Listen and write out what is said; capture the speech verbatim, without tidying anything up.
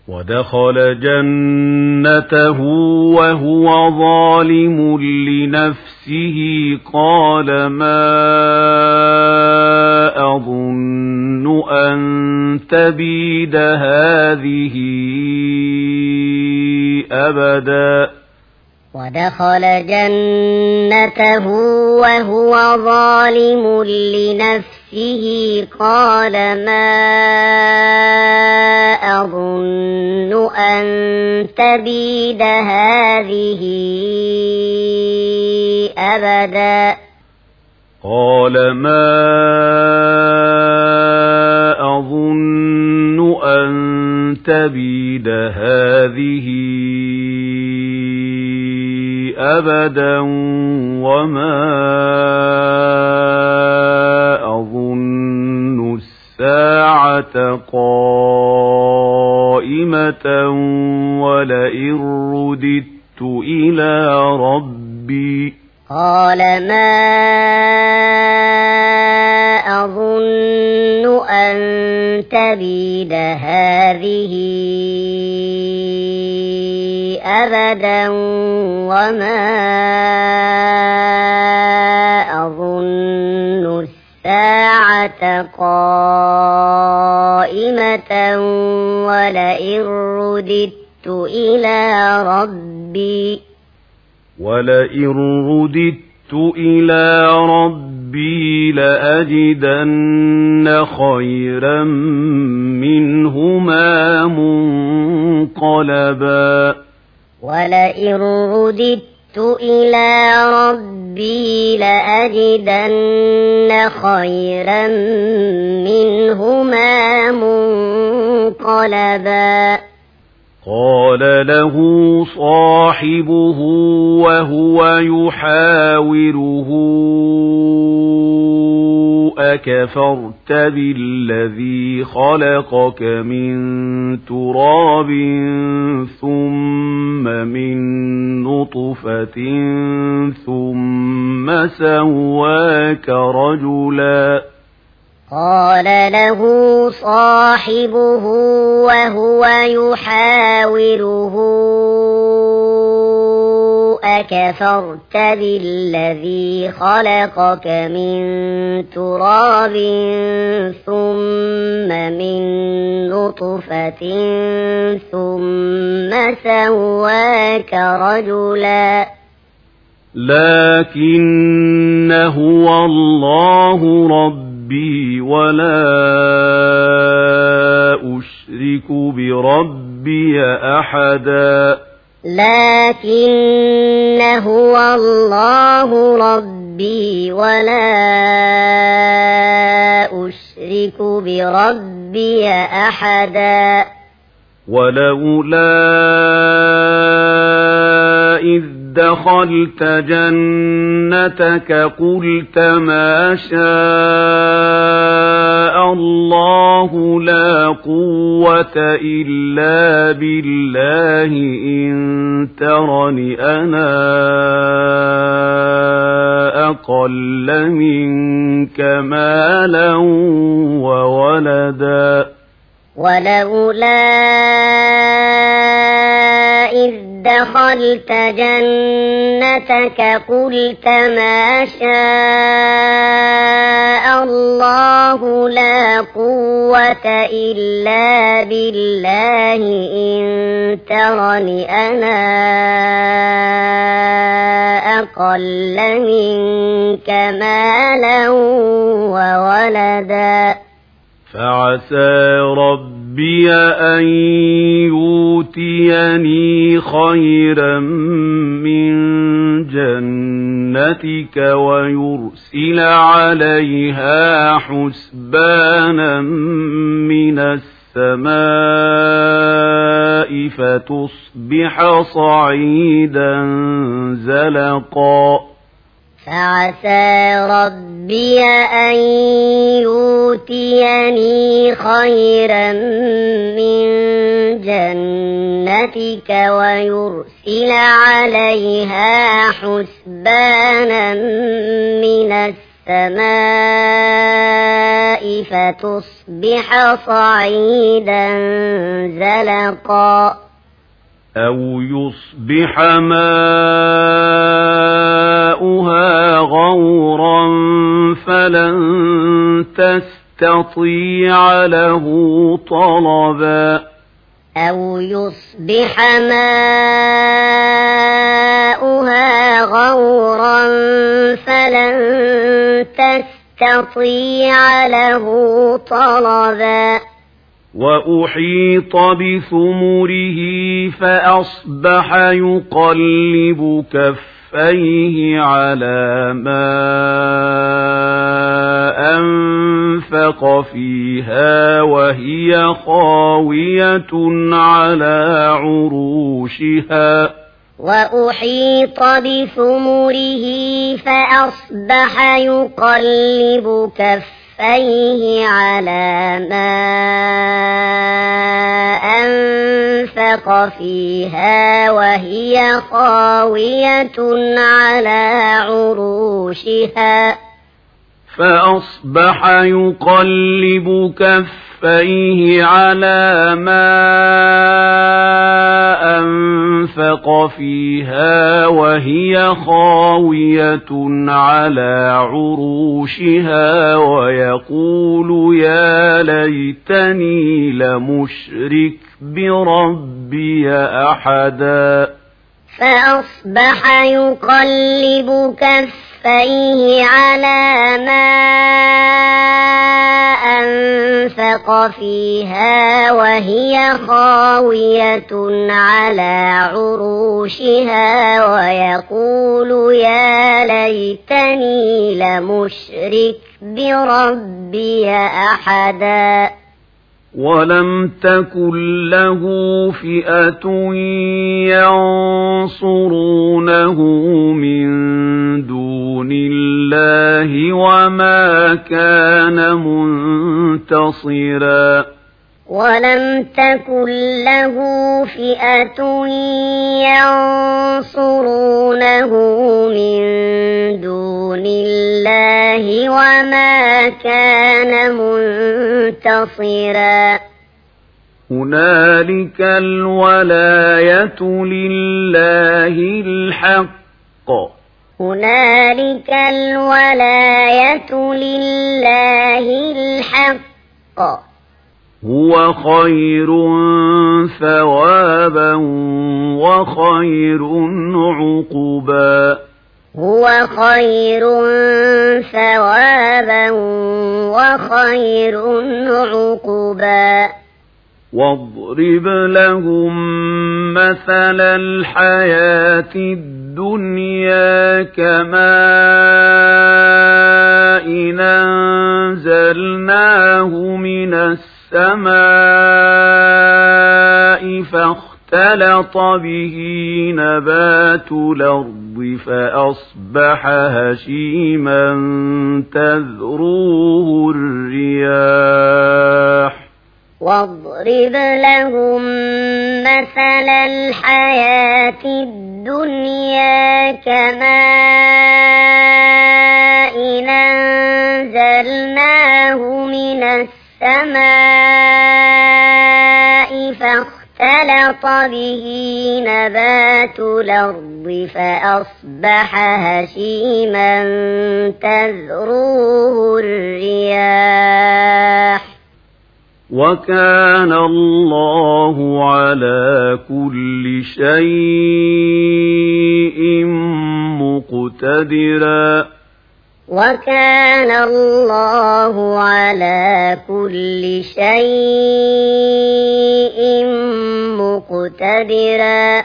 ودخل جنته وهو ظالم لنفسه قال ما أظن أن تبيد هذه أبدا ودخل جنته وهو ظالم لنفسه قال ما أظن أن تبيد هذه أبدا قال ما أظن أن تبيد هذه أبدا وما أظن الساعة قائمة ولئن رددت إلى ربي قال ما أظن أن تبيد هذه أبدا وما أظن الساعة قائمة ولئن رددت إلى ربي ولئن رددت إلى ربي لأجدن خيرا منهما منقلبا ولئن رددت إلى ربي لأجدن خيرا منهما منقلبا قال له صاحبه وهو يحاوره أكفرت بالذي خلقك من تراب ثم من نطفة ثم سواك رجلا قال له صاحبه وهو يحاوره أكفرت بالذي خلقك من تراب ثم من نطفة ثم سواك رجلا لكن هو الله ربي ولا أشرك بربي أحدا لكن هو الله ربي ولا أشرك بربي أحدا ولولا إذ دخلت جنتك قلت ما شاء الله لا قوة إلا بالله إن ترني أنا أقل منك مالا وولدا ولولا إذ دخلت جنتك قلت ما شاء الله لا قوة إلا بالله إن ترني أنا أقل منك مالا وولدا فعسى ربي أن يؤتيني خيرا من جنتك ويرسل عليها حسبانا من السماء فتصبح صعيدا زلقا فعسى ربي أن يؤتيني خيرا من جنتك ويرسل عليها حسبانا من السماء فتصبح صعيدا زلقا أو يصبح ماؤها غورا فلن تستطيع له طلبا أو يصبح ماؤها غورا فلن تستطيع له طلبا وأحيط بثمره فأصبح يقلب كفيه على ما أنفق فيها وهي خاوية على عروشها وأحيط بثمره فأصبح يقلب كفيه على ما أنفق فيها وهي خاوية على عروشها فأصبح يقلب كفيه على ما أنفق فيها وهي خاوية على عروشها ويقول يا ليتني لمشرك بربي أحدا فأصبح يقلب كفيه على ما أنفق فيها وهي خاوية على عروشها ويقول يا ليتني لمشرك بربي أحدا ولم تكن له فئة ينصرونه من دون الله وما كان منتصرا ولم تكن له فئة ينصرونه من دون الله وما كان منتصرا هنالك الولاية لله الحق هنالك الولاية لله الحق هو خير ثوابا وخير عقبا هو خير ثوابا وخير عقبا واضرب لهم مثل الحياة الدنيا كماء أنزلناه من السماء فاختلط به نبات الأرض فأصبح هشيما تذروه الرياح واضرب لهم مثل الحياة الدنيا كماء أنزلناه من السماء فاختلط به نبات الأرض فأصبح هشيما تذروه الرياح وكان الله على كل شيء مقتدرا وكان الله على كل شيء مقتدرا